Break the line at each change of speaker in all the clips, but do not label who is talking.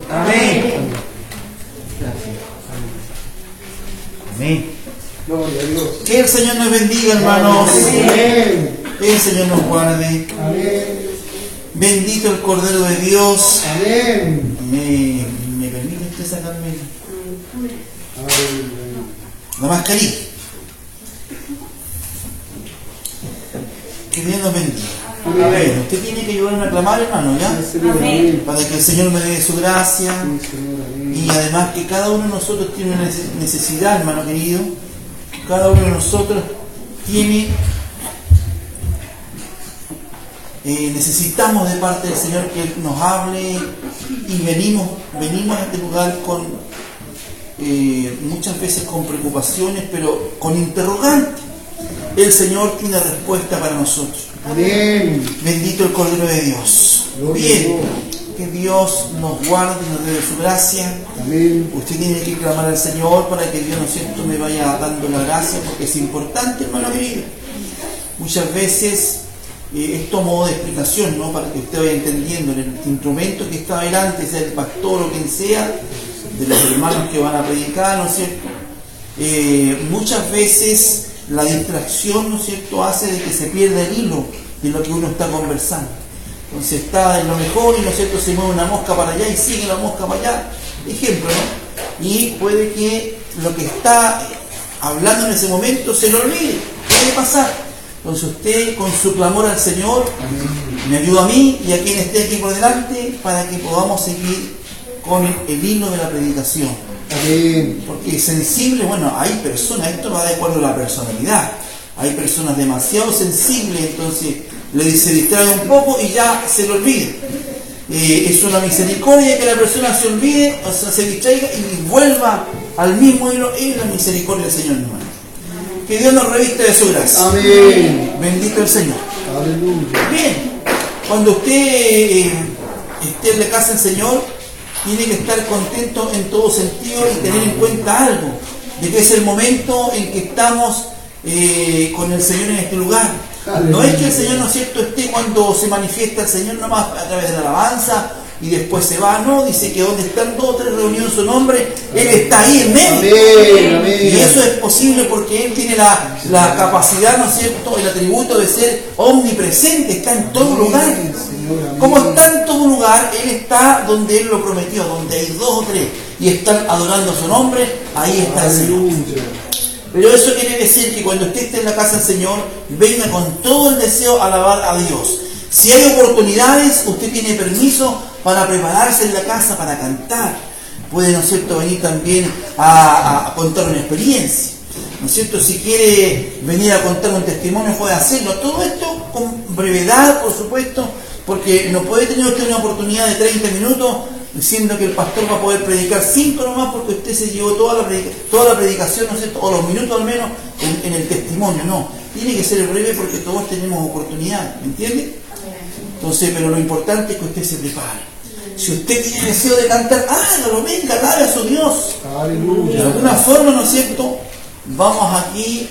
Amén. Amén.
Gloria a Dios.
Que el Señor nos bendiga, hermanos.
Amén.
Que el Señor nos guarde.
Amén.
Bendito el Cordero de Dios.
Amén.
¿Me permite usted sacarme la mascarilla? Que Dios nos bendiga. Amén. Usted tiene que ayudarme a clamar, hermano, ¿ya?
Amén.
Para que el Señor me dé su gracia.
Sí, Señor, amén.
Y además que cada uno de nosotros tiene una necesidad, hermano querido. Cada uno de nosotros tiene... necesitamos de parte del Señor que Él nos hable, y venimos a este lugar con muchas veces con preocupaciones, pero con interrogantes. El Señor tiene respuesta para nosotros.
Amén.
Bendito el Cordero de Dios.
Gloria a
Bien,
Dios.
que Dios nos guarde y nos dé su gracia.
Amén.
Usted tiene que clamar al Señor para que Dios, ¿no es cierto?, me vaya dando la gracia, porque es importante, hermano querido. Muchas veces esto a modo de explicación, ¿no?, para que usted vaya entendiendo el instrumento que está delante, sea el pastor o quien sea, de los hermanos que van a predicar, ¿no es cierto? Muchas veces la distracción, ¿no es cierto?, hace de que se pierda el hilo de lo que uno está conversando. Entonces está en lo mejor y, ¿no es cierto?, se mueve una mosca para allá y sigue la mosca para allá, ejemplo, ¿no? Y puede que lo que está hablando en ese momento se lo olvide, puede pasar. Entonces usted, con su clamor al Señor, me ayuda a mí y a quien esté aquí por delante, para que podamos seguir con el hilo de la predicación.
Amén.
Porque es sensible, bueno, hay personas, esto va de acuerdo a la personalidad, hay personas demasiado sensibles, entonces se distrae un poco y ya se lo olvida. Es una misericordia que la persona se olvide, o sea, se distraiga y vuelva al mismo hilo. Es la misericordia del Señor, hermano. Que Dios nos reviste de su gracia.
Amén.
Bendito el Señor.
Aleluya.
Bien, cuando usted esté en la casa del Señor, tiene que estar contento en todo sentido y tener en cuenta algo, de que es el momento en que estamos con el Señor en este lugar. No es que el Señor, ¿no es cierto?, esté cuando se manifiesta el Señor nomás a través de la alabanza y después se va. No, dice que donde están 2 o 3 reunidos en su nombre, Él está ahí en medio.
Amén. Amén.
Y eso es posible porque Él tiene la capacidad, ¿no es cierto?, el atributo de ser omnipresente, está en todo lugar.
Señor,
Como está en todo lugar, Él está donde Él lo prometió, donde hay 2 o 3 y están adorando su nombre, ahí está el Señor.
Aleluya.
Pero eso quiere decir que cuando usted esté en la casa del Señor, venga con todo el deseo a alabar a Dios. Si hay oportunidades, usted tiene permiso para prepararse en la casa para cantar. Puede, ¿no es cierto?, venir también a contar una experiencia. ¿No es cierto? Si quiere venir a contar un testimonio, puede hacerlo. Todo esto con brevedad, por supuesto, porque no puede tener usted una oportunidad de 30 minutos diciendo que el pastor va a poder predicar 5 nomás porque usted se llevó toda la predicación, ¿no es cierto?, o los minutos al menos en el testimonio. No, tiene que ser breve porque todos tenemos oportunidad, ¿me entiende? Entonces, pero lo importante es que usted se prepare. Si usted tiene deseo de cantar, hágalo, venga, alabe a su Dios.
Aleluya.
De alguna forma, ¿no es cierto?, vamos aquí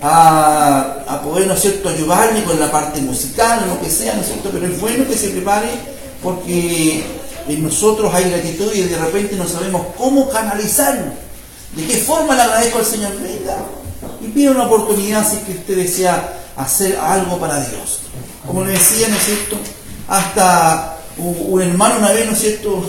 a poder, ¿no es cierto?, ayudarle con la parte musical, lo que sea, ¿no es cierto?, pero es bueno que se prepare porque en nosotros hay gratitud y de repente no sabemos cómo canalizarlo. ¿De qué forma le agradezco al Señor? Venga y pida una oportunidad si es que usted desea hacer algo para Dios. Como le decía, ¿no es cierto?, hasta un hermano una vez, ¿no es cierto?,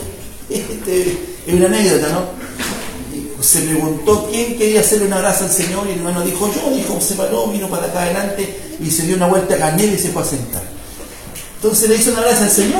es una anécdota, ¿no?, se preguntó quién quería hacerle una gracia al Señor y el hermano dijo yo, se paró, vino para acá adelante y se dio una vuelta a canela y se fue a sentar. Entonces le hizo una gracia al Señor,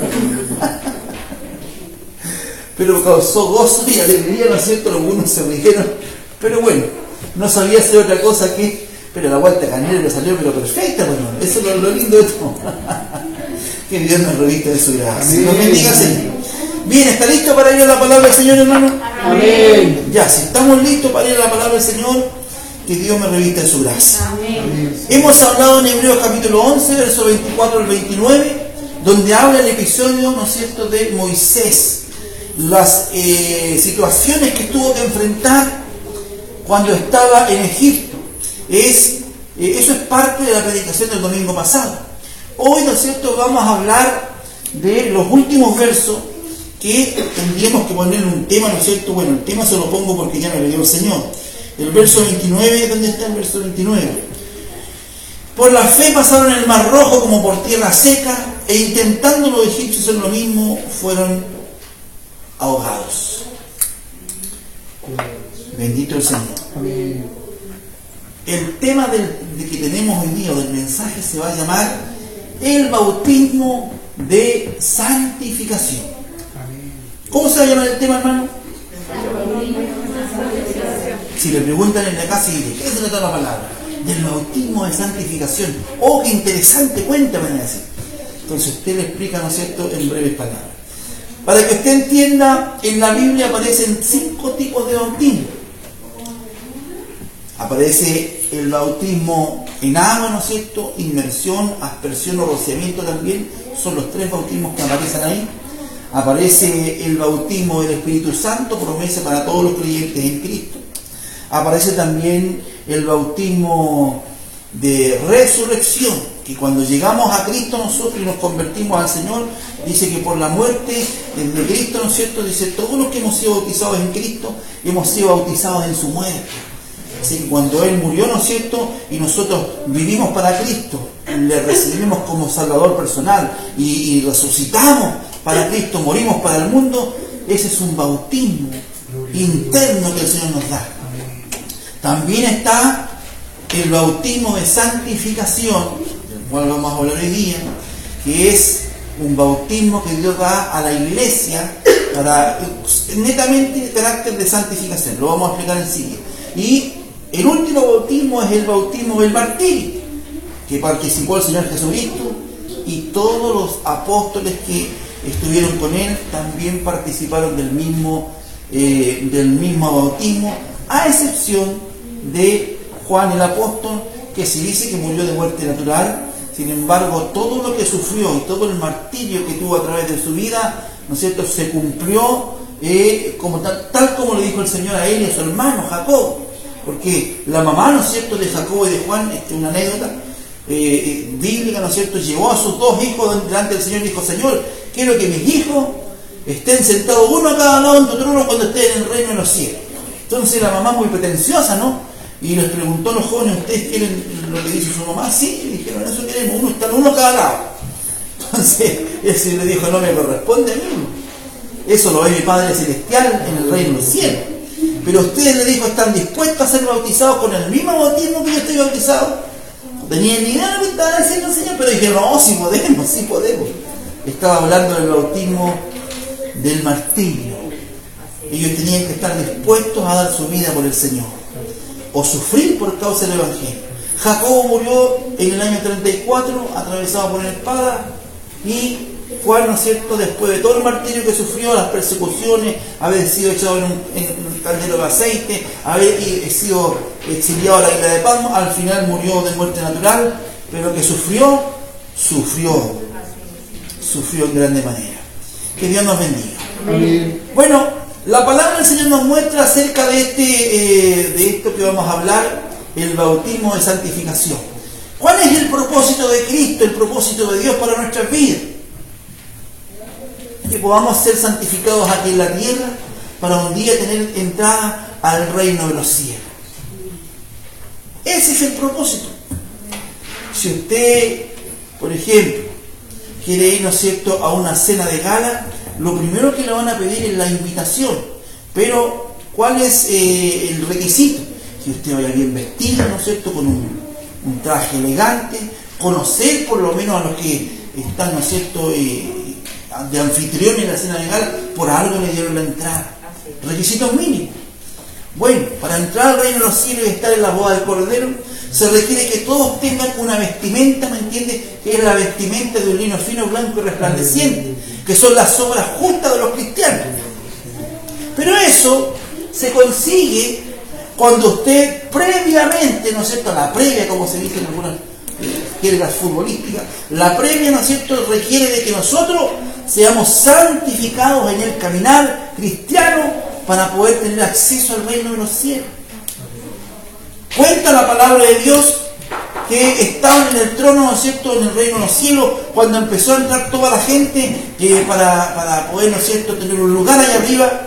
pero causó gozo y alegría, ¿no es cierto? Algunos se rieron, pero bueno, no sabía hacer otra cosa pero la vuelta a canela le salió pero perfecta, bueno, eso es lo lindo de esto. Que Dios nos revista de su gracia. Nos bendiga, Señor. Bien, ¿está listo para ir a la palabra del Señor, hermano?
Amén.
Ya, si estamos listos para ir a la palabra del Señor, que Dios me revista de su gracia.
Amén.
Hemos hablado en Hebreos capítulo 11, verso 24 al 29, donde habla el episodio, ¿no es cierto?, de Moisés. Las situaciones que tuvo que enfrentar cuando estaba en Egipto. Eso es parte de la predicación del domingo pasado. Hoy, ¿no es cierto?, vamos a hablar de los últimos versos que tendríamos que ponerle un tema, ¿no es cierto? Bueno, el tema se lo pongo porque ya me lo dio el Señor. El verso 29, ¿dónde está el verso 29? Por la fe pasaron el mar rojo como por tierra seca, e intentando los egipcios hacer lo mismo, fueron ahogados. Bendito el Señor.
Amén.
El tema de que tenemos hoy día, del mensaje, se va a llamar el bautismo de santificación.
Amén.
¿Cómo se va a llamar el tema, hermano? Si le preguntan en la casa, ¿de qué se trata la palabra? Del bautismo de santificación. ¡Oh, qué interesante! Cuéntame, me dice. Entonces usted le explica, ¿no es cierto?, en breves palabras. Para que usted entienda, en la Biblia aparecen 5 tipos de bautismo. Aparece el bautismo en agua, ¿no es cierto?, inmersión, aspersión o rociamiento también. Son los 3 bautismos que aparecen ahí. Aparece el bautismo del Espíritu Santo, promesa para todos los creyentes en Cristo. Aparece también el bautismo de resurrección, que cuando llegamos a Cristo nosotros y nos convertimos al Señor, dice que por la muerte de Cristo, ¿no es cierto?, dice, todos los que hemos sido bautizados en Cristo, hemos sido bautizados en su muerte. Así que cuando Él murió, ¿no es cierto?, y nosotros vivimos para Cristo, le recibimos como Salvador personal y resucitamos para Cristo, morimos para el mundo, ese es un bautismo interno que el Señor nos da. También está el bautismo de santificación, del cual vamos a hablar hoy día, que es un bautismo que Dios da a la iglesia para netamente de carácter de santificación. Lo vamos a explicar enseguida. Y el último bautismo es el bautismo del martirio, que participó el Señor Jesucristo, y todos los apóstoles que estuvieron con Él también participaron del mismo bautismo, a excepción de Juan el apóstol, que se dice que murió de muerte natural. Sin embargo, todo lo que sufrió y todo el martirio que tuvo a través de su vida, ¿no es cierto?, se cumplió como tal como le dijo el Señor a él y a su hermano Jacob. Porque la mamá, ¿no es cierto?, de Jacob y de Juan, una anécdota bíblica, ¿no es cierto?, llevó a sus 2 hijos delante del Señor y dijo: Señor, quiero que mis hijos estén sentados uno a cada lado en tu trono cuando estén en el reino de los cielos. Entonces la mamá, muy pretenciosa, ¿no?, y les preguntó a los jóvenes: ¿ustedes quieren lo que dice su mamá? Sí, dijeron: eso queremos, uno a cada lado. Entonces él le dijo: no me corresponde a mí, eso lo ve mi Padre Celestial en el reino de los cielos. Pero ustedes, le dijo, ¿están dispuestos a ser bautizados con el mismo bautismo que yo estoy bautizado? No tenían ni idea de lo que estaba diciendo el Señor, pero dijeron: no, sí podemos. Estaba hablando del bautismo del martirio. Ellos tenían que estar dispuestos a dar su vida por el Señor, o sufrir por causa del Evangelio. Jacobo murió en el año 34, atravesado por una espada, y Juan, ¿no es cierto?, después de todo el martirio que sufrió, las persecuciones, haber sido echado en un caldero de aceite, haber sido exiliado a la isla de Patmos, al final murió de muerte natural, pero que sufrió en grande manera. Que Dios nos bendiga.
Amén.
Bueno, la palabra del Señor nos muestra acerca de esto que vamos a hablar, el bautismo de santificación. ¿Cuál es el propósito de Cristo, el propósito de Dios para nuestras vidas? Que podamos ser santificados aquí en la tierra para un día tener entrada al reino de los cielos. Ese es el propósito. Si usted, por ejemplo, quiere ir, ¿no es cierto?, a una cena de gala, lo primero que le van a pedir es la invitación. Pero, ¿cuál es el requisito? Que usted vaya bien vestido, ¿no es cierto?, con un traje elegante, conocer por lo menos a los que están, ¿no es cierto?, de anfitrión en la cena de gala, por algo le dieron la entrada. Requisitos mínimos. Bueno, para entrar al reino de los cielos y estar en la boda del Cordero, se requiere que todos tengan una vestimenta, ¿me entiende?, que es la vestimenta de un lino fino, blanco y resplandeciente, que son las obras justas de los cristianos. Pero eso se consigue cuando usted previamente, ¿no es cierto?, la previa, como se dice en algunas jergas futbolísticas, la previa, ¿no es cierto?, requiere de que nosotros seamos santificados en el caminar cristiano para poder tener acceso al reino de los cielos. Cuenta la palabra de Dios que estaban en el trono, ¿no es cierto?, en el reino de los cielos, cuando empezó a entrar toda la gente para poder, ¿no es cierto?, tener un lugar allá arriba.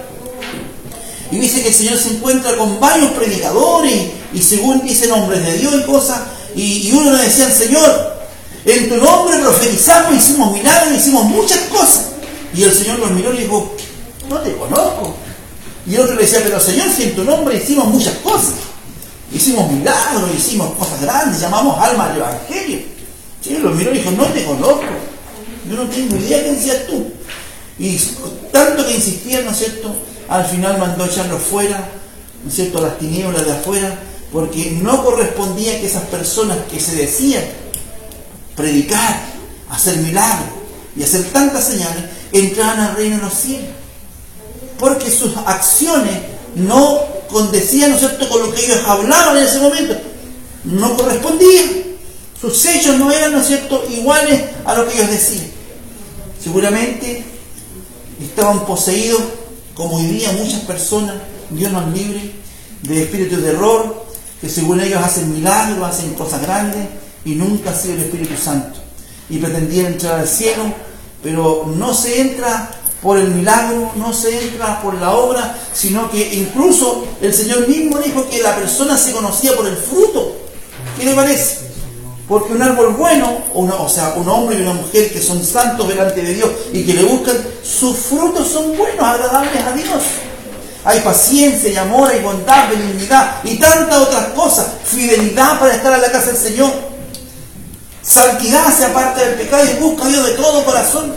Y dice que el Señor se encuentra con varios predicadores y según dicen hombres de Dios y cosas, y uno le decía: Señor, en tu nombre profetizamos, hicimos milagros, hicimos muchas cosas. Y el Señor los miró y le dijo: no te conozco. Y el otro le decía: pero Señor, si en tu nombre hicimos muchas cosas, hicimos milagros, hicimos cosas grandes, llamamos almas al Evangelio. El Señor los miró y dijo: no te conozco, yo no tengo idea quién seas tú. Y tanto que insistían, ¿no es cierto?, al final mandó echarlos fuera, ¿no es cierto?, a las tinieblas de afuera, porque no correspondía que esas personas que se decían predicar, hacer milagros y hacer tantas señales, entraran al reino de los cielos, porque sus acciones no condecían, ¿no es cierto?, con lo que ellos hablaban en ese momento, no correspondían, sus hechos no eran, ¿no es cierto?, iguales a lo que ellos decían. Seguramente estaban poseídos, como hoy día muchas personas, Dios nos libre, de espíritus de error, que según ellos hacen milagros, hacen cosas grandes, y nunca ha sido el Espíritu Santo. Y pretendían entrar al cielo, pero no se entra por el milagro, no se entra por la obra, sino que incluso el Señor mismo dijo que la persona se conocía por el fruto. ¿Qué le parece? Porque un árbol bueno, o sea, un hombre y una mujer que son santos delante de Dios y que le buscan, sus frutos son buenos, agradables a Dios. Hay paciencia y amor, hay bondad, benignidad y tantas otras cosas. Fidelidad para estar en la casa del Señor. Santidad, se aparta del pecado y busca a Dios de todo corazón.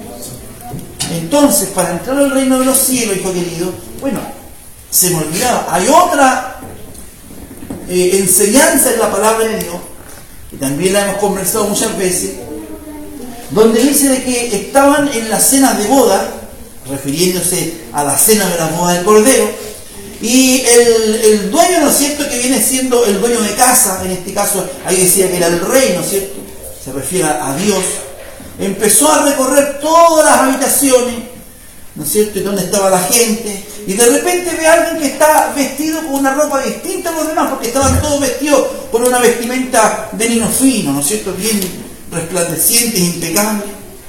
Entonces, para entrar al reino de los cielos, hijo querido, bueno, se me olvidaba, hay otra enseñanza en la palabra de Dios, y también la hemos conversado muchas veces, donde dice de que estaban en las cenas de boda, refiriéndose a la cena de la boda del Cordero, y el dueño, ¿no es cierto?, que viene siendo el dueño de casa, en este caso ahí decía que era el rey, ¿no es cierto?, se refiere a Dios, empezó a recorrer todas las habitaciones, ¿no es cierto?, y donde estaba la gente, y de repente ve a alguien que está vestido con una ropa distinta a los demás, porque estaban todos vestidos con una vestimenta de lino fino, ¿no es cierto?, bien resplandecientes, impecables.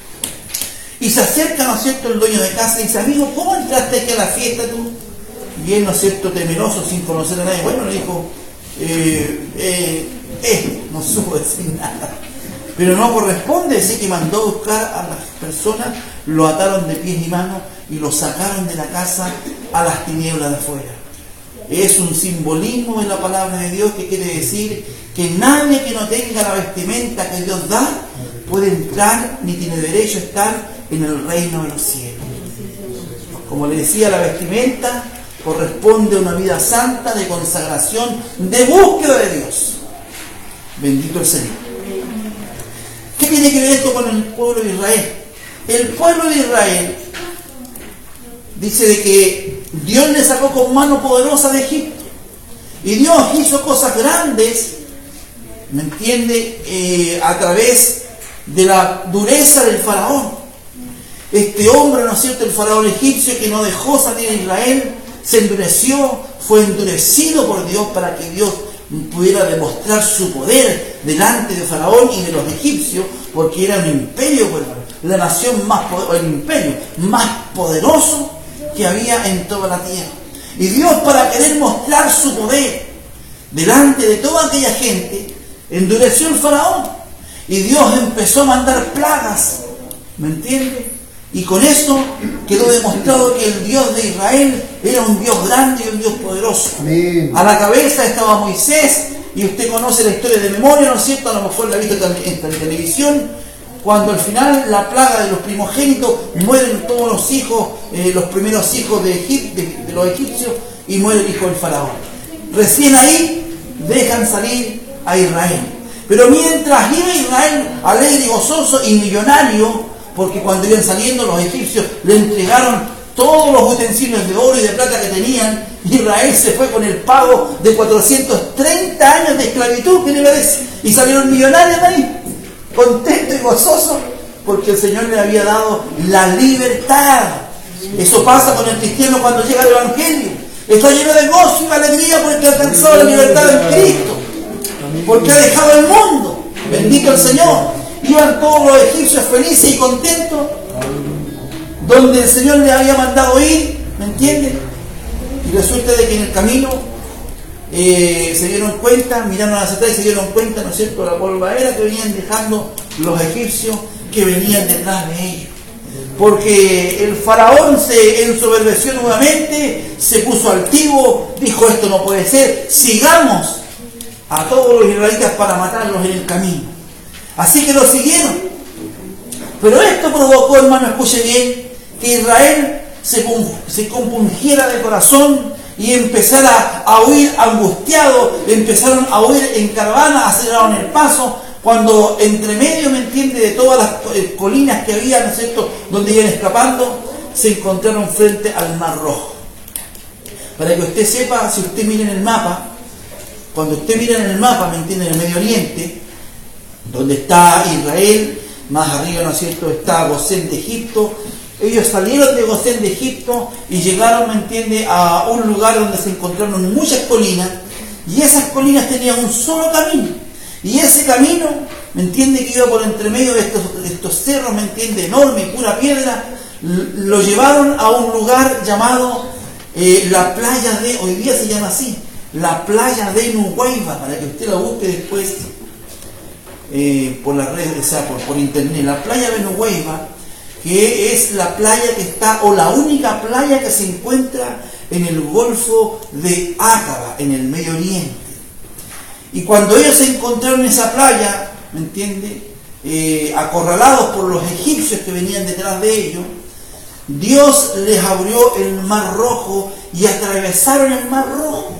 Y se acerca, ¿no es cierto?, el dueño de casa y dice: amigo, ¿cómo entraste aquí a la fiesta tú? Y él, ¿no es cierto?, temeroso, sin conocer a nadie, bueno, le dijo, no supo decir nada. Pero no corresponde decir que mandó a buscar a las personas, lo ataron de pies y manos y lo sacaron de la casa a las tinieblas de afuera. Es un simbolismo en la palabra de Dios que quiere decir que nadie que no tenga la vestimenta que Dios da puede entrar ni tiene derecho a estar en el reino de los cielos. Como le decía, la vestimenta corresponde a una vida santa de consagración, de búsqueda de Dios. Bendito el Señor. ¿Qué tiene que ver esto con el pueblo de Israel? El pueblo de Israel dice de que Dios le sacó con mano poderosa de Egipto. Y Dios hizo cosas grandes, ¿me entiende?, a través de la dureza del faraón. Este hombre, ¿no es cierto?, el faraón egipcio, que no dejó salir a Israel, se endureció, fue endurecido por Dios para que Dios pudiera demostrar su poder delante de Faraón y de los egipcios, porque era un imperio, la nación más el imperio más poderoso que había en toda la tierra. Y Dios, para querer mostrar su poder delante de toda aquella gente, endureció el Faraón, y Dios empezó a mandar plagas, ¿me entiende? Y con eso quedó demostrado que el Dios de Israel era un Dios grande y un Dios poderoso.
Amén.
A la cabeza estaba Moisés, y usted conoce la historia de memoria, ¿no es cierto? A lo mejor la ha visto también en televisión, cuando al final la plaga de los primogénitos, mueren todos los hijos, los primeros hijos de los egipcios, y muere el hijo del faraón. Recién ahí dejan salir a Israel. Pero mientras iba Israel alegre y gozoso y millonario, porque cuando iban saliendo los egipcios le entregaron todos los utensilios de oro y de plata que tenían, Israel se fue con el pago de 430 años de esclavitud, ¿qué le parece? Y salieron millonarios de ahí, contentos y gozosos, porque el Señor le había dado la libertad. Eso pasa con el cristiano cuando llega el Evangelio. Está lleno de gozo y de alegría porque ha alcanzado la libertad en Cristo. porque ha dejado el mundo. Bendito el Señor. Iban todos los egipcios felices y contentos, donde el Señor les había mandado ir, ¿me entienden? Y resulta de que en el camino se dieron cuenta, miraron hacia atrás y se dieron cuenta, ¿no es cierto?, la polvadera que venían dejando los egipcios que venían detrás de ellos. Porque el faraón se ensoberbeció nuevamente, se puso altivo, dijo: esto no puede ser, sigamos a todos los israelitas para matarlos en el camino. Así que lo siguieron. Pero esto provocó, hermano, escuche bien, que Israel se compungiera de corazón y empezara a huir angustiado, empezaron a huir en caravana, aceleraron el paso, cuando entre medio, ¿me entiende?, de todas las colinas que había, ¿no es cierto?, donde iban escapando, se encontraron frente al Mar Rojo. Para que usted sepa, si usted mira en el mapa, cuando usted mira en el mapa, ¿me entiende?, en el Medio Oriente, donde está Israel, más arriba, ¿no es cierto?, está Gosén de Egipto. Ellos salieron de Gosén de Egipto y llegaron, ¿me entiende?, a un lugar donde se encontraron muchas colinas, y esas colinas tenían un solo camino. Y ese camino, ¿me entiende?, que iba por entre medio de estos cerros, ¿me entiende?, enorme y pura piedra, lo llevaron a un lugar llamado la playa de, hoy día se llama así, la playa de Nuweiba, para que usted la busque después por las redes, o sea, por internet. La playa de Nuweiba, que es la playa que está, o la única playa que se encuentra en el Golfo de Aqaba, en el Medio Oriente. Y cuando ellos se encontraron en esa playa, ¿me entiende?, acorralados por los egipcios que venían detrás de ellos, Dios les abrió el Mar Rojo y atravesaron el Mar Rojo.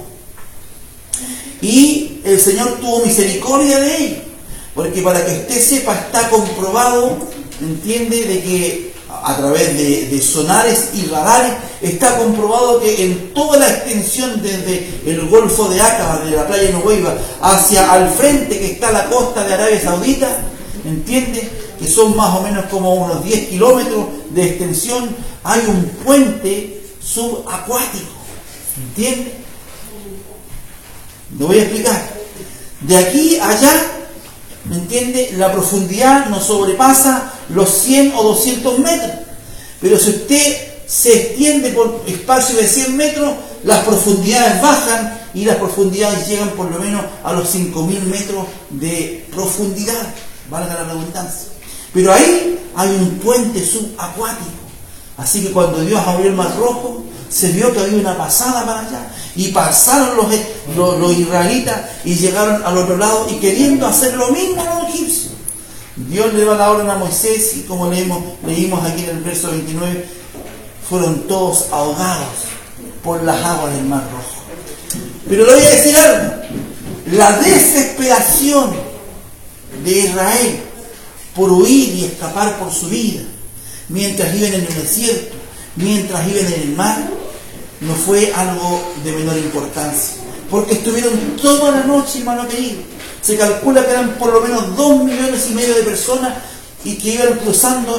Y el Señor tuvo misericordia de ellos, porque para que usted sepa, está comprobado, ¿me entiende?, de que a través de sonares y radares, está comprobado que en toda la extensión desde el Golfo de Aqaba, de la playa de Nuweiba, hacia al frente que está la costa de Arabia Saudita, ¿entiende?, que son más o menos como unos 10 kilómetros de extensión, hay un puente subacuático, ¿entiende? Lo voy a explicar. De aquí a allá, ¿me entiende?, la profundidad no sobrepasa los 100 o 200 metros. Pero si usted se extiende por espacio de 100 metros, las profundidades bajan y las profundidades llegan por lo menos a los 5.000 metros de profundidad, valga la redundancia. Pero ahí hay un puente subacuático. Así que cuando Dios abrió el Mar Rojo, se vio que había una pasada para allá, y pasaron los israelitas y llegaron al otro lado, y queriendo hacer lo mismo a los egipcios, Dios le da la orden a Moisés, y como leímos aquí en el verso 29, fueron todos ahogados por las aguas del Mar Rojo. Pero le voy a decir algo: la desesperación de Israel por huir y escapar por su vida, mientras iban en el desierto, mientras iban en el mar, no fue algo de menor importancia, porque estuvieron toda la noche, hermano querido. Se calcula que eran por lo menos 2,5 millones de personas, y que iban cruzando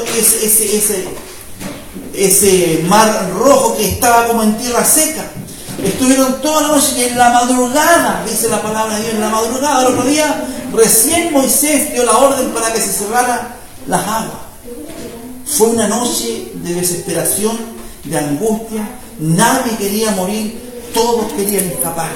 ese Mar Rojo que estaba como en tierra seca. Estuvieron toda la noche, y en la madrugada, dice la palabra de Dios, en la madrugada del otro día, recién Moisés dio la orden para que se cerraran las aguas. Fue una noche de desesperación, de angustia. Nadie quería morir, todos querían escapar.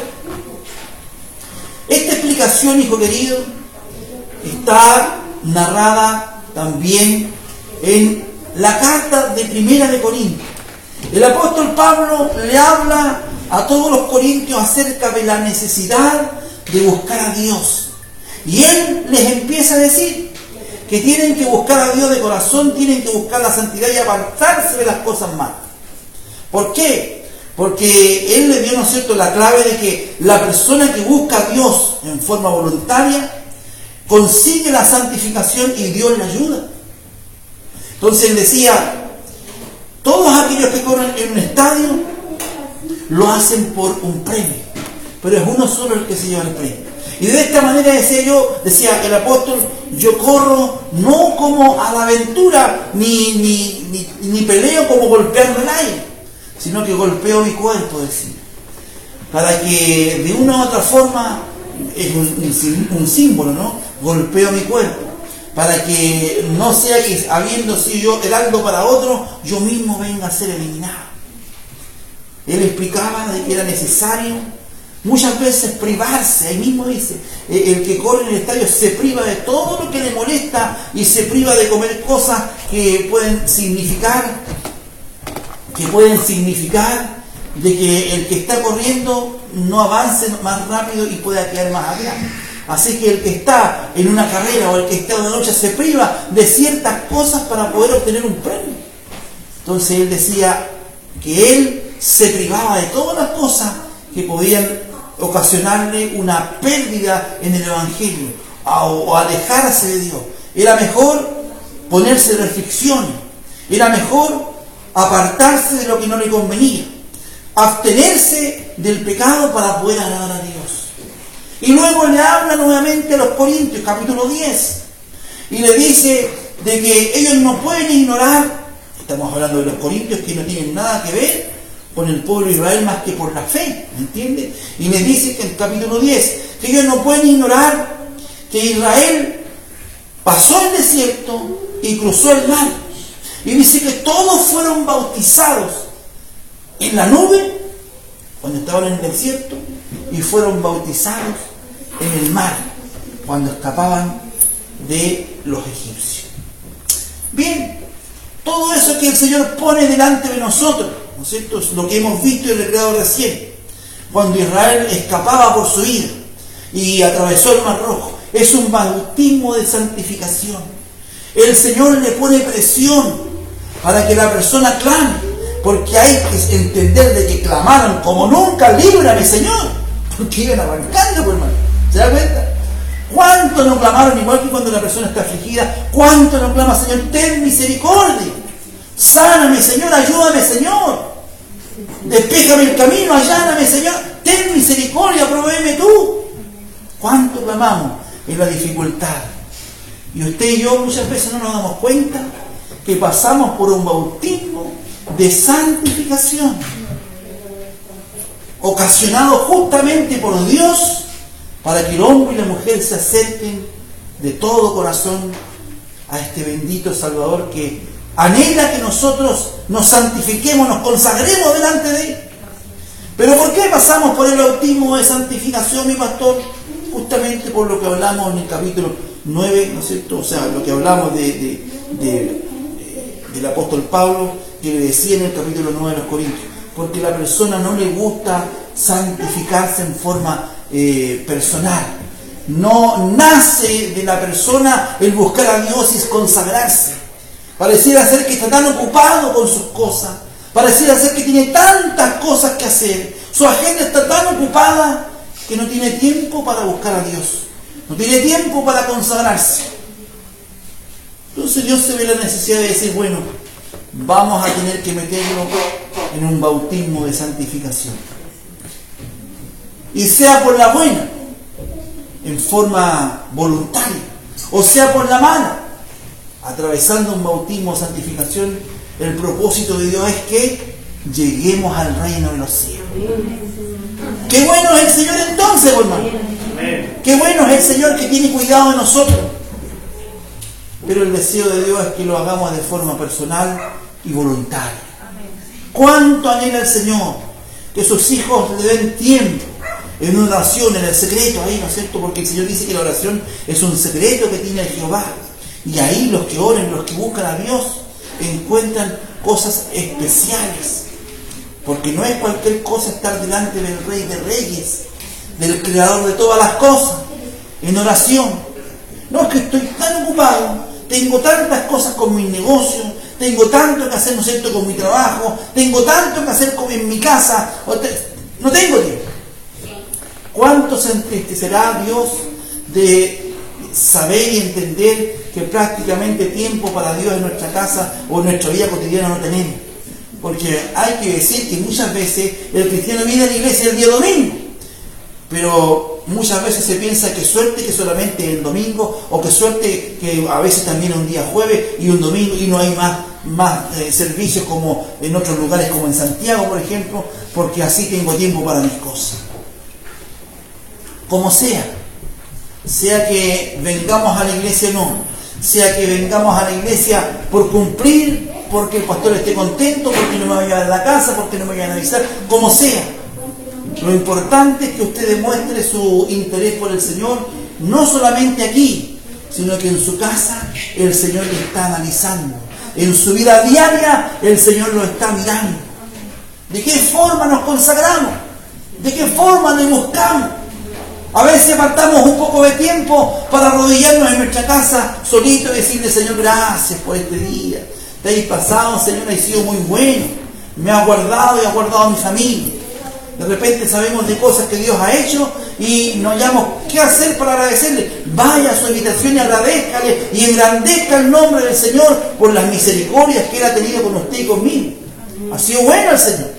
Esta explicación, hijo querido, está narrada también en la carta de Primera de Corintios. El apóstol Pablo le habla a todos los corintios acerca de la necesidad de buscar a Dios. Y él les empieza a decir que tienen que buscar a Dios de corazón, tienen que buscar la santidad y apartarse de las cosas malas. ¿Por qué? Porque él le dio, ¿no es cierto?, la clave de que la persona que busca a Dios en forma voluntaria consigue la santificación y Dios le ayuda. Entonces él decía: todos aquellos que corren en un estadio lo hacen por un premio, pero es uno solo el que se lleva el premio. Y de esta manera decía el apóstol: yo corro no como a la aventura, ni peleo como golpeando el aire, sino que golpeo mi cuerpo, decía, para que de una u otra forma es un símbolo, ¿no? Golpeo mi cuerpo, para que no sea que habiendo sido yo heraldo para otro, yo mismo venga a ser eliminado. Él explicaba de que era necesario muchas veces privarse. Ahí mismo dice, el que corre en el estadio se priva de todo lo que le molesta y se priva de comer cosas que pueden significar de que el que está corriendo no avance más rápido y pueda quedar más atrás. Así que el que está en una carrera o el que está en una lucha se priva de ciertas cosas para poder obtener un premio. Entonces él decía que él se privaba de todas las cosas que podían ocasionarle una pérdida en el Evangelio o alejarse de Dios. Era mejor ponerse restricciones, era mejor apartarse de lo que no le convenía, abstenerse del pecado para poder agradar a Dios. Y luego le habla nuevamente a los Corintios, capítulo 10, y le dice de que ellos no pueden ignorar, estamos hablando de los Corintios que no tienen nada que ver con el pueblo de Israel más que por la fe, ¿me entiende? Y le dice que en el capítulo 10, que ellos no pueden ignorar que Israel pasó el desierto y cruzó el mar. Y dice que todos fueron bautizados en la nube cuando estaban en el desierto y fueron bautizados en el mar cuando escapaban de los egipcios. Bien, todo eso que el Señor pone delante de nosotros, ¿no es cierto? Es lo que hemos visto y recreado recién. Cuando Israel escapaba por su vida y atravesó el Mar Rojo, es un bautismo de santificación. El Señor le pone presión para que la persona clame, porque hay que entender de que clamaron como nunca, líbrame Señor, porque iban arrancando, pues, hermano. ¿Se da cuenta? ¿Cuánto no clamaron igual que cuando la persona está afligida? ¿Cuánto no clama, Señor, ten misericordia? Sáname, Señor, ayúdame, Señor. Despéjame el camino, alláname, Señor. Ten misericordia, provéeme tú. ¿Cuánto clamamos en la dificultad? Y usted y yo muchas veces no nos damos cuenta que pasamos por un bautismo de santificación, ocasionado justamente por Dios, para que el hombre y la mujer se acerquen de todo corazón a este bendito Salvador que anhela que nosotros nos santifiquemos, nos consagremos delante de Él. Pero ¿por qué pasamos por el bautismo de santificación, mi pastor? Justamente por lo que hablamos en el capítulo 9, ¿no es cierto? O sea, lo que hablamos del apóstol Pablo, que le decía en el capítulo 9 de los Corintios, porque a la persona no le gusta santificarse en forma personal. No nace de la persona el buscar a Dios y consagrarse. Pareciera ser que está tan ocupado con sus cosas, pareciera ser que tiene tantas cosas que hacer, su agenda está tan ocupada que no tiene tiempo para buscar a Dios, no tiene tiempo para consagrarse. Entonces Dios se ve la necesidad de decir, bueno, vamos a tener que meterlo en un bautismo de santificación. Y sea por la buena, en forma voluntaria, o sea por la mala, atravesando un bautismo de santificación, el propósito de Dios es que lleguemos al reino de los cielos. ¡Qué bueno es el Señor entonces, hermano! ¡Qué bueno es el Señor que tiene cuidado de nosotros! Pero el deseo de Dios es que lo hagamos de forma personal y voluntaria. ¿Cuánto anhela el Señor que sus hijos le den tiempo en una oración, en el secreto ahí, ¿no es cierto? Porque el Señor dice que la oración es un secreto que tiene Jehová. Y ahí los que oren, los que buscan a Dios, encuentran cosas especiales. Porque no es cualquier cosa estar delante del Rey de Reyes, del Creador de todas las cosas, en oración. No, es que estoy tan ocupado, tengo tantas cosas con mis negocios, tengo tanto que hacer, ¿no es cierto?, con mi trabajo, tengo tanto que hacer en mi casa, no tengo tiempo. ¿Cuánto se entristecerá Dios de saber y entender que prácticamente tiempo para Dios en nuestra casa o en nuestra vida cotidiana no tenemos? Porque hay que decir que muchas veces el cristiano viene a la iglesia el día domingo, pero muchas veces se piensa que suerte que solamente el domingo, o que suerte que a veces también un día jueves y un domingo, y no hay más servicios como en otros lugares, como en Santiago, por ejemplo, porque así tengo tiempo para mis cosas. como sea que vengamos a la iglesia o no, sea que vengamos a la iglesia por cumplir, porque el pastor esté contento, porque no me vaya a la casa, porque no me vayan a avisar, como sea. Lo importante es que usted demuestre su interés por el Señor, no solamente aquí, sino que en su casa el Señor le está analizando. En su vida diaria el Señor lo está mirando. ¿De qué forma nos consagramos? ¿De qué forma le buscamos? A veces apartamos un poco de tiempo para arrodillarnos en nuestra casa solito y decirle: Señor, gracias por este día. Te has pasado, Señor, has sido muy bueno. Me has guardado y has guardado a mi familia. De repente sabemos de cosas que Dios ha hecho y no hayamos qué hacer para agradecerle. Vaya a su habitación y agradézcale y engrandezca el nombre del Señor por las misericordias que Él ha tenido con usted y conmigo. Ha sido bueno el Señor.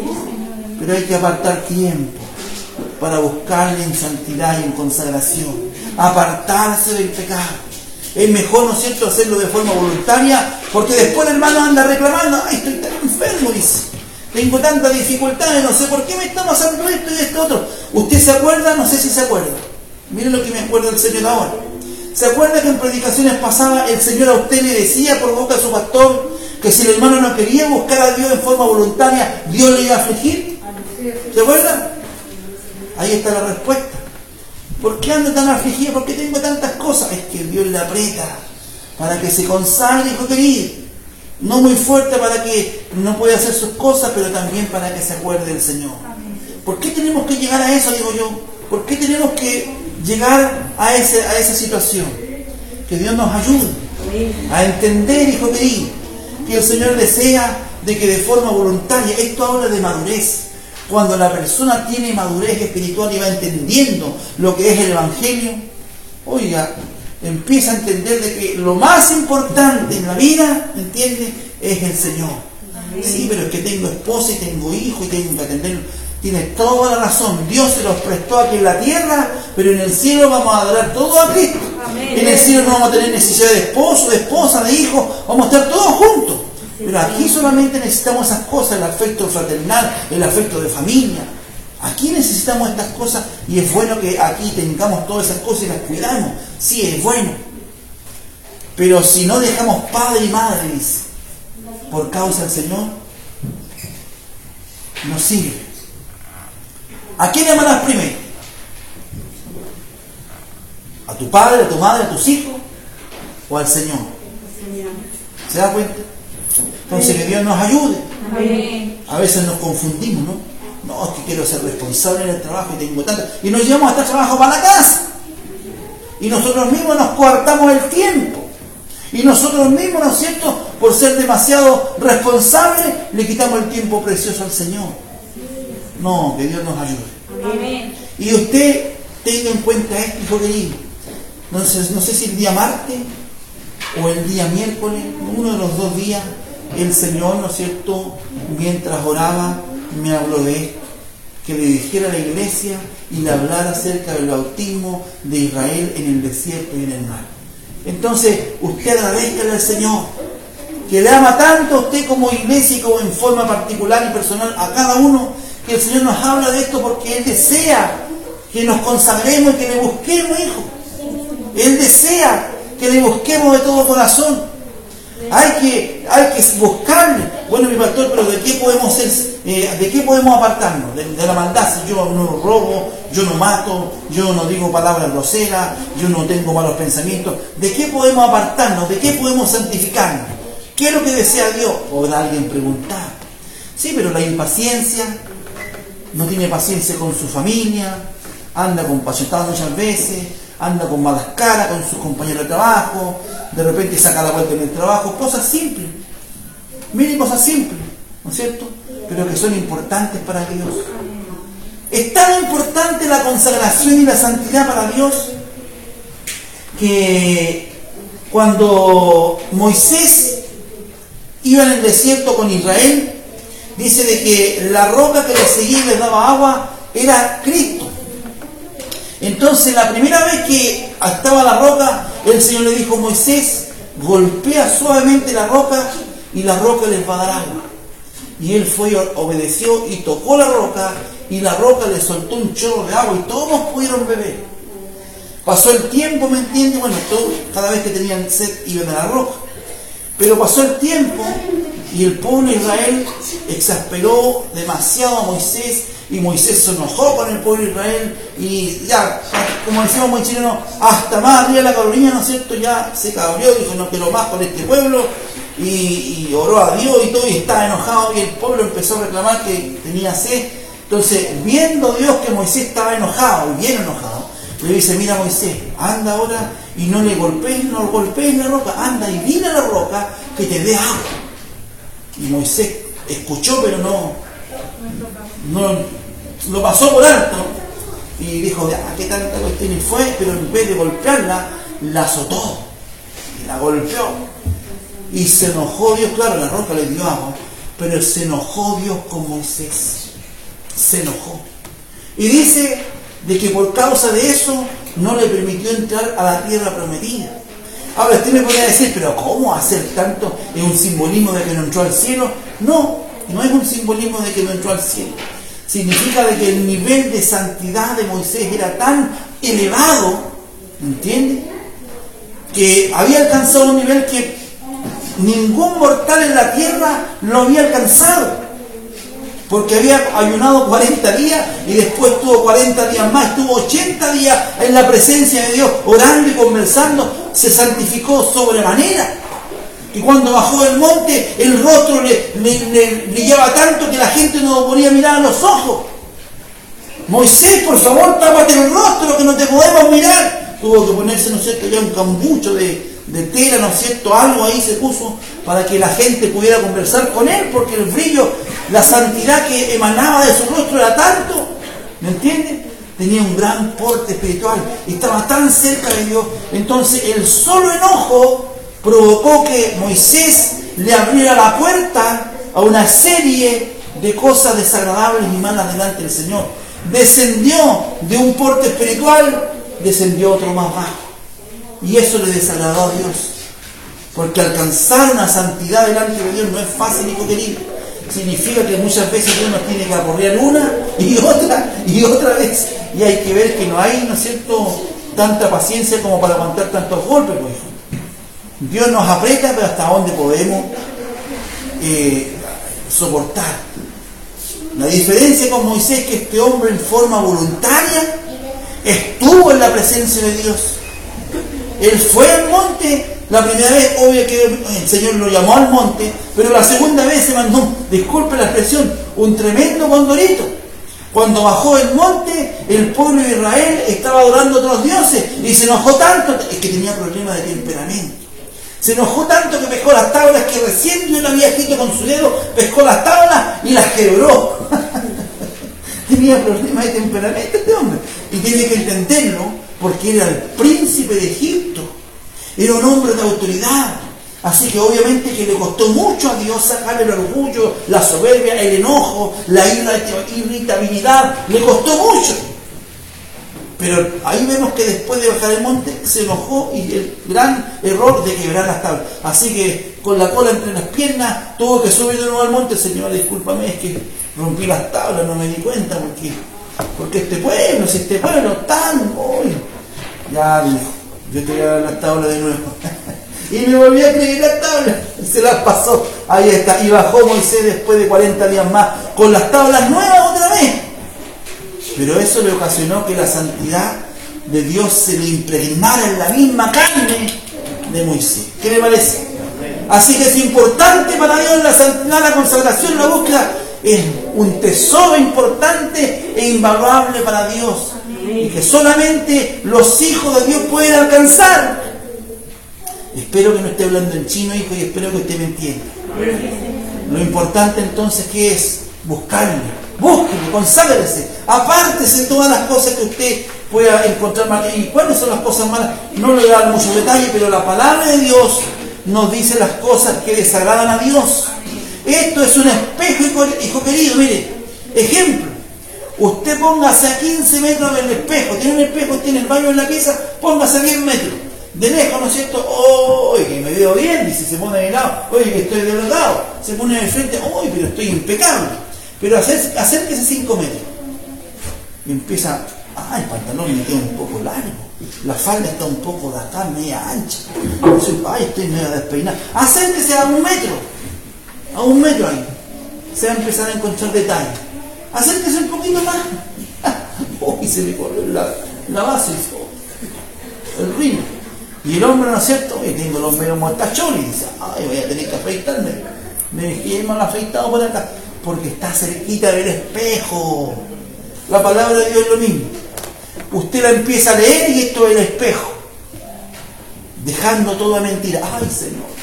Pero hay que apartar tiempo para buscarle en santidad y en consagración. Apartarse del pecado. Es mejor, ¿no es cierto?, hacerlo de forma voluntaria, porque después el hermano anda reclamando: ay, estoy tan enfermo, dice. Tengo tantas dificultades, no sé por qué me está pasando esto y esto otro. ¿Usted se acuerda? No sé si se acuerda. Miren lo que me acuerda el Señor ahora. ¿Se acuerda que en predicaciones pasadas el Señor a usted le decía por boca de su pastor que si el hermano no quería buscar a Dios en forma voluntaria, Dios le iba a afligir? ¿Se acuerda? Ahí está la respuesta. ¿Por qué ando tan afligido? ¿Por qué tengo tantas cosas? Es que Dios le aprieta para que se consagre, hijo querido. No muy fuerte para que no pueda hacer sus cosas, pero también para que se acuerde del Señor. ¿Por qué tenemos que llegar a eso, digo yo? ¿Por qué tenemos que llegar a esa situación? Que Dios nos ayude a entender, hijo querido, que el Señor desea de que de forma voluntaria, esto habla de madurez. Cuando la persona tiene madurez espiritual y va entendiendo lo que es el Evangelio, oiga, empieza a entender de que lo más importante en la vida, ¿entiende?, es el Señor. Sí, pero es que tengo esposa y tengo hijo y tengo que atenderlo. Tiene toda la razón. Dios se los prestó aquí en la tierra, pero en el cielo vamos a adorar todo a Cristo. En el cielo no vamos a tener necesidad de esposo, de esposa, de hijo. Vamos a estar todos juntos. Pero aquí solamente necesitamos esas cosas: el afecto fraternal, el afecto de familia. Aquí necesitamos estas cosas y es bueno que aquí tengamos todas esas cosas y las cuidamos. Sí, es bueno. Pero si no dejamos padre y madre, dice, por causa del Señor, no sirve. ¿A quién amarás primero? ¿A tu padre, a tu madre, a tus hijos o al Señor? ¿Se da cuenta? Entonces que Dios nos ayude. A veces nos confundimos, ¿no? No, es que quiero ser responsable en el trabajo y tengo tanto. Y nos llevamos hasta el trabajo para la casa. Y nosotros mismos nos coartamos el tiempo. Y nosotros mismos, ¿no es cierto?, por ser demasiado responsables, le quitamos el tiempo precioso al Señor. No, que Dios nos ayude. Amén. Y usted tenga en cuenta esto, hijo querido. No sé si el día martes o el día miércoles, uno de los dos días, el Señor, ¿no es cierto?, mientras oraba, me habló de esto, que le dijera a la iglesia y le hablara acerca del bautismo de Israel en el desierto y en el mar. Entonces, usted agradezcale al Señor, que le ama tanto a usted como iglesia y como en forma particular y personal a cada uno, que el Señor nos habla de esto porque Él desea que nos consagremos y que le busquemos, hijo. Él desea que le busquemos de todo corazón. Hay que buscarle. Bueno, mi pastor, pero ¿de qué podemos ser, de qué podemos apartarnos? De la maldad. Si yo no robo, yo no mato, yo no digo palabras groseras, yo no tengo malos pensamientos. ¿De qué podemos apartarnos? ¿De qué podemos santificarnos? ¿Qué es lo que desea Dios? Podrá alguien preguntar. Sí, pero la impaciencia, no tiene paciencia con su familia, anda compasionado muchas veces, anda con malas caras con sus compañeros de trabajo, de repente saca la vuelta en el trabajo, cosas simples, miren, cosas simples, ¿no es cierto?, pero que son importantes para Dios. Es tan importante la consagración y la santidad para Dios que cuando Moisés iba en el desierto con Israel, dice de que la roca que le seguía y les daba agua era Cristo. Entonces, la primera vez que estaba la roca, el Señor le dijo: Moisés, golpea suavemente la roca y la roca les va a dar agua. Y él fue y obedeció y tocó la roca, y la roca le soltó un chorro de agua y todos pudieron beber. Pasó el tiempo, ¿me entiendes? Bueno, cada vez que tenían sed iban a la roca. Pero pasó el tiempo y el pueblo de Israel exasperó demasiado a Moisés, y Moisés se enojó con el pueblo de Israel, y ya, como decíamos muy chileno, hasta más arriba la cabronía, ¿no es cierto? Ya se cabrió, dijo no quiero más con este pueblo, y oró a Dios y todo, y estaba enojado, y el pueblo empezó a reclamar que tenía sed. Entonces, viendo Dios que Moisés estaba enojado, y bien enojado, le dice, mira Moisés, anda ahora y no le golpees, no golpees la roca, anda y dile a la roca que te dé agua. Y Moisés escuchó, pero no lo pasó por alto, y dijo, ¿qué tanta cuestión? Y fue, pero en vez de golpearla, la azotó, y la golpeó, y se enojó Dios. Claro, la roca le dio agua, pero se enojó Dios con Moisés, se enojó, y dice de que por causa de eso no le permitió entrar a la tierra prometida. Ahora usted me podría decir, pero ¿cómo hacer tanto? ¿Es un simbolismo de que no entró al cielo? No es un simbolismo de que no entró al cielo. Significa de que el nivel de santidad de Moisés era tan elevado, ¿entiende? Que había alcanzado un nivel que ningún mortal en la tierra lo había alcanzado. Porque había ayunado 40 días y después tuvo 40 días más, tuvo 80 días en la presencia de Dios, orando y conversando, se santificó sobremanera. Y cuando bajó del monte, el rostro le brillaba tanto que la gente no podía mirar a los ojos. Moisés, por favor, tápate el rostro que no te podemos mirar. Tuvo que ponerse, ¿no es cierto?, ya un cambucho de tela, ¿no es cierto?, algo ahí se puso para que la gente pudiera conversar con él, porque el brillo, la santidad que emanaba de su rostro era tanto, ¿me entiendes? Tenía un gran porte espiritual y estaba tan cerca de Dios. Entonces el solo enojo provocó que Moisés le abriera la puerta a una serie de cosas desagradables y malas delante del Señor. Descendió de un porte espiritual, descendió otro más bajo. Y eso le desagradó a Dios. Porque alcanzar una santidad delante de Dios no es fácil, hijo querido. Significa que muchas veces Dios nos tiene que aporrear una y otra vez. Y hay que ver que no hay, ¿no es cierto?, tanta paciencia como para aguantar tantos golpes, pues, hijo. Dios nos aprieta, pero hasta dónde podemos soportar. La diferencia con Moisés es que este hombre en forma voluntaria estuvo en la presencia de Dios. Él fue al monte, la primera vez, obvio que el Señor lo llamó al monte, pero la segunda vez se mandó, disculpe la expresión, un tremendo condorito. Cuando bajó el monte, el pueblo de Israel estaba adorando a otros dioses y se enojó tanto, es que tenía problemas de temperamento. Se enojó tanto que pescó las tablas que recién Dios le había escrito con su dedo, pescó las tablas y las quebró. Tenía problemas de temperamento este hombre. Y tiene que entenderlo porque era el príncipe de Egipto. Era un hombre de autoridad. Así que obviamente que le costó mucho a Dios sacar el orgullo, la soberbia, el enojo, la irritabilidad. Le costó mucho. Pero ahí vemos que después de bajar el monte se enojó y el gran error de quebrar las tablas. Así que con la cola entre las piernas tuvo que subir de nuevo al monte. Señor, discúlpame, es que rompí las tablas, no me di cuenta porque este pueblo tan hoy. Ya dijo, yo te voy a dar las tablas de nuevo. Y me volví a creer las tablas. Y se las pasó. Ahí está. Y bajó Moisés después de 40 días más con las tablas nuevas otra vez. Pero eso le ocasionó que la santidad de Dios se le impregnara en la misma carne de Moisés. ¿Qué le parece? Así que es importante para Dios la santidad, la consagración, la búsqueda. Es un tesoro importante e invaluable para Dios. Y que solamente los hijos de Dios pueden alcanzar. Espero que no esté hablando en chino, hijo, y espero que usted me entienda. Lo importante entonces, ¿qué es? Buscarle. Búsquele, conságrese, apártese de todas las cosas que usted pueda encontrar mal. ¿Y cuáles son las cosas malas? No le voy a dar mucho detalle, pero la palabra de Dios nos dice las cosas que desagradan a Dios. Esto es un espejo, hijo querido. Mire, ejemplo, usted póngase a 15 metros del espejo. Tiene un espejo, tiene el baño en la pieza, póngase a 10 metros De lejos, ¿no es cierto? ¡Oye, que me veo bien! Dice, se pone de lado. ¡Oye, que estoy delgado! Se pone en el frente. ¡Oye, pero estoy impecable! Pero acérquese 5 metros. Y empieza, el pantalón me queda un poco largo. La falda está un poco de acá, media ancha. Entonces, estoy medio despeinado. Acérquese a 1 metro. A 1 metro ahí. Se va a empezar a encontrar detalles. Acérquese un poquito más. ¡Uy, se me corrió la base! El río. Y el hombre, ¿no es cierto? Y tengo los medio mortachones. Y dice, voy a tener que afeitarme. Me dejé mal afeitado por acá. Porque está cerquita del espejo. La palabra de Dios es lo mismo. Usted la empieza a leer y esto es el espejo. Dejando toda mentira. ¡Ay, Señor!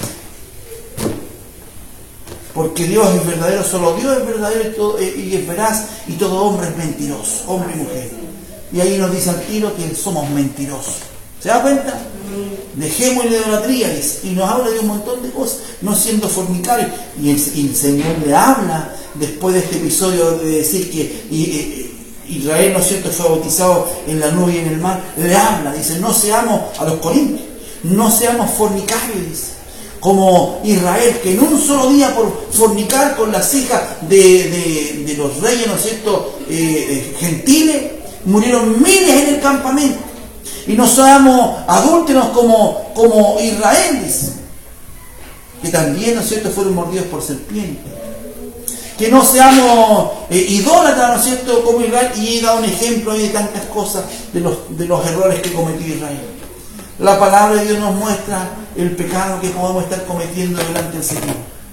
Porque Dios es verdadero, solo Dios es verdadero y es veraz, y todo hombre es mentiroso, hombre y mujer. Y ahí nos dice al tiro que somos mentirosos. ¿Se da cuenta? Dejemos la idolatría, y nos habla de un montón de cosas, no siendo fornicarios. Y el Señor le habla, después de este episodio de decir que Israel, ¿no es cierto?, fue bautizado en la nube y en el mar, le habla, dice, no seamos, a los corintios, no seamos fornicarios, dice. Como Israel, que en un solo día por fornicar con las hijas de los reyes, ¿no es cierto?, gentiles, murieron miles en el campamento. Y no seamos adúlteros como Israel, dice, que también, ¿no es cierto?, fueron mordidos por serpientes. Que no seamos idólatras, ¿no es cierto?, como Israel. Y he dado un ejemplo de tantas cosas de los errores que cometió Israel. La palabra de Dios nos muestra el pecado que podemos estar cometiendo delante del Señor.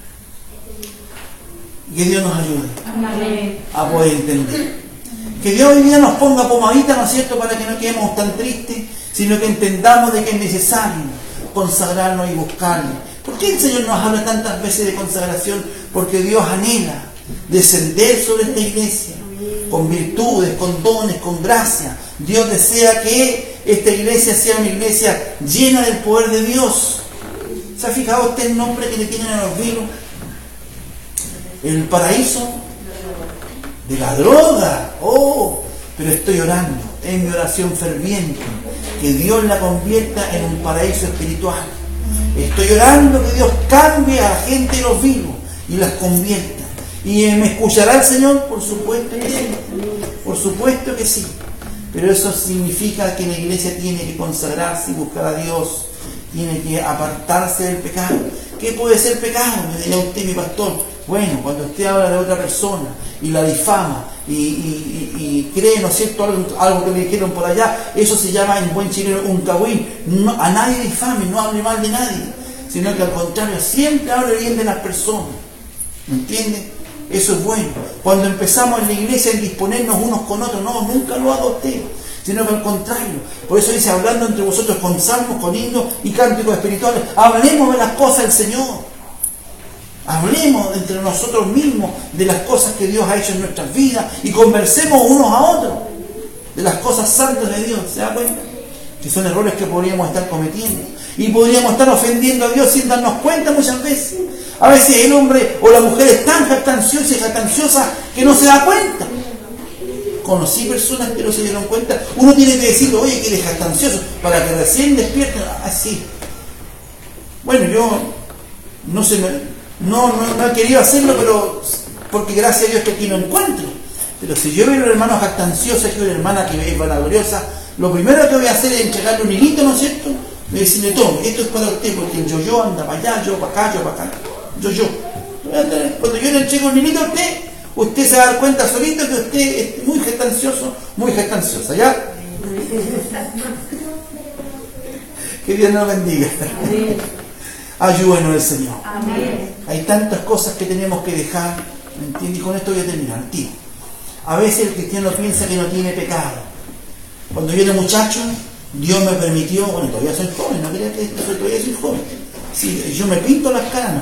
Que Dios nos ayude a poder entender. Que Dios hoy día nos ponga pomadita, ¿no es cierto?, para que no quedemos tan tristes, sino que entendamos de que es necesario consagrarnos y buscarle. ¿Por qué el Señor nos habla tantas veces de consagración? Porque Dios anhela descender sobre esta iglesia con virtudes, con dones, con gracia. Dios desea que esta iglesia sea una iglesia llena del poder de Dios. ¿Se ha fijado usted el nombre que le tienen a los vinos? El paraíso de la droga. Pero estoy orando en mi oración ferviente que Dios la convierta en un paraíso espiritual. Estoy orando que Dios cambie a la gente de los vivos y las convierta. ¿Y me escuchará el Señor? Por supuesto que sí. Por supuesto que sí. Pero eso significa que la iglesia tiene que consagrarse y buscar a Dios. Tiene que apartarse del pecado. ¿Qué puede ser pecado? Me dirá usted, mi pastor. Bueno, cuando usted habla de otra persona y la difama y cree, ¿no es cierto?, algo que le dijeron por allá, eso se llama en buen chileno un cagüín. No, a nadie difame, no hable mal de nadie, sino que al contrario, siempre hable bien de las personas. ¿Me entiende? Eso es bueno. Cuando empezamos en la iglesia a disponernos unos con otros, no, nunca lo haga usted, sino que al contrario. Por eso dice, hablando entre vosotros con salmos, con himnos y cánticos espirituales, hablemos de las cosas del Señor. Hablemos entre nosotros mismos de las cosas que Dios ha hecho en nuestras vidas y conversemos unos a otros de las cosas santas de Dios. ¿Se da cuenta? Que son errores que podríamos estar cometiendo y podríamos estar ofendiendo a Dios sin darnos cuenta muchas veces. A veces el hombre o la mujer es tan jactanciosa que no se da cuenta. Conocí personas que no se dieron cuenta. Uno tiene que decirle, oye, que eres jactancioso, para que recién despierten. Así. Bueno, yo no he querido hacerlo, pero porque gracias a Dios que aquí no encuentro. Pero si yo veo a un hermano jactancioso, que una hermana que es vanagloriosa, lo primero que voy a hacer es entregarle un hilito, ¿no es cierto? Y decirle, tome, esto es para usted, porque el yo anda para allá, yo para acá, yo para acá. Yo. Cuando yo le entrego un hilito a usted se va a dar cuenta solito que usted es muy jactancioso, muy jactanciosa, ¿ya? Que Dios nos bendiga. Ayúdenos el Señor. Amén. Hay tantas cosas que tenemos que dejar, ¿me entiendes? Y con esto voy a terminar, tío. A veces el cristiano piensa que no tiene pecado. Cuando yo era muchacho, Dios me permitió, bueno, todavía soy joven, no quería que todavía soy joven. Sí, yo me pinto las caras.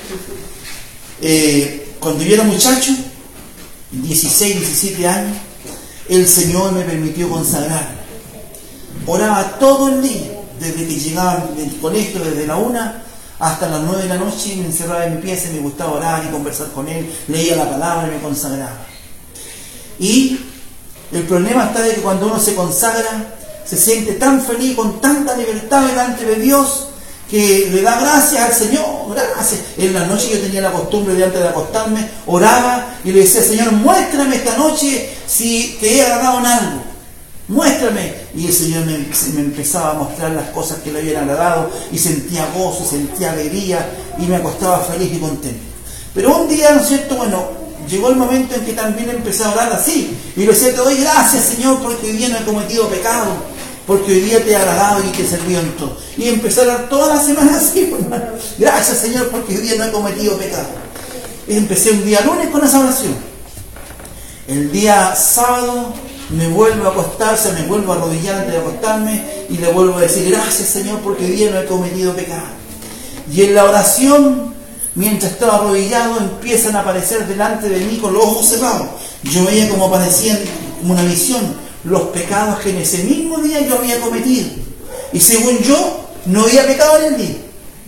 Cuando yo era muchacho, 16, 17 años, el Señor me permitió consagrarme. Oraba todo el día, desde que llegaba del colegio, desde la 1 hasta las 9 de la noche, me encerraba en mi pieza y me gustaba orar y conversar con Él, leía la palabra y me consagraba. Y el problema está de que cuando uno se consagra, se siente tan feliz, con tanta libertad delante de Dios, que le da gracias al Señor, gracias. En la noche yo tenía la costumbre de antes de acostarme, oraba y le decía: Señor, muéstrame esta noche si te he agradado en algo, muéstrame. Y el Señor me empezaba a mostrar las cosas que le habían agradado, y sentía gozo, sentía alegría, y me acostaba feliz y contento. Pero un día, ¿no es cierto?, bueno, llegó el momento en que también empecé a orar así, y le decía: te doy gracias, Señor, porque hoy día no he cometido pecado, porque hoy día te he agradado y te he servido en todo. Y empecé a orar toda la semana así, hermano. Gracias, Señor, porque hoy día no he cometido pecado. Y empecé un día lunes con esa oración. El día sábado me vuelvo a acostarse, me vuelvo a arrodillar antes de acostarme y le vuelvo a decir: gracias, Señor, porque hoy día no he cometido pecado. Y en la oración, mientras estaba arrodillado, empiezan a aparecer delante de mí con los ojos cerrados. Yo veía como aparecían, como una visión, los pecados que en ese mismo día yo había cometido. Y según yo, no había pecado en el día.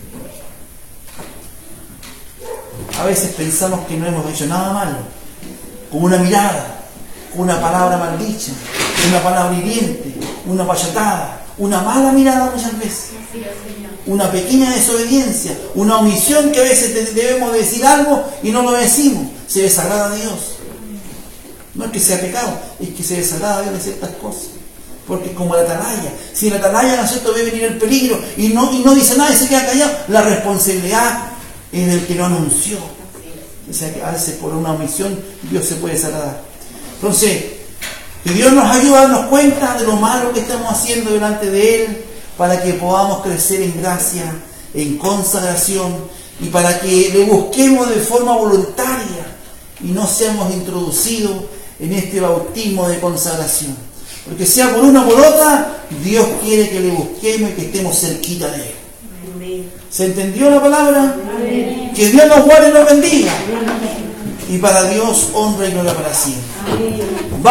A veces pensamos que no hemos hecho nada malo, con una mirada, con una palabra maldicha, una palabra hiriente, una payatada, una mala mirada muchas veces, una pequeña desobediencia, una omisión que a veces debemos decir algo y no lo decimos. Se desagrada a Dios. No es que sea pecado, es que se desagrada a Dios de ciertas cosas. Porque como la atalaya, si la atalaya, ¿no es cierto?, ve venir el peligro y no dice nada y se queda callado, la responsabilidad es del que lo anunció. O sea que a veces por una omisión Dios se puede desagradar. Entonces, que Dios nos ayude a darnos cuenta de lo malo que estamos haciendo delante de Él, para que podamos crecer en gracia, en consagración, y para que le busquemos de forma voluntaria y no seamos introducidos en este bautismo de consagración. Porque sea por una o por otra, Dios quiere que le busquemos y que estemos cerquita de Él. Amén. ¿Se entendió la palabra? Amén. Que Dios nos guarde y nos bendiga. Amén. Y para Dios, honra y gloria para siempre. Amén.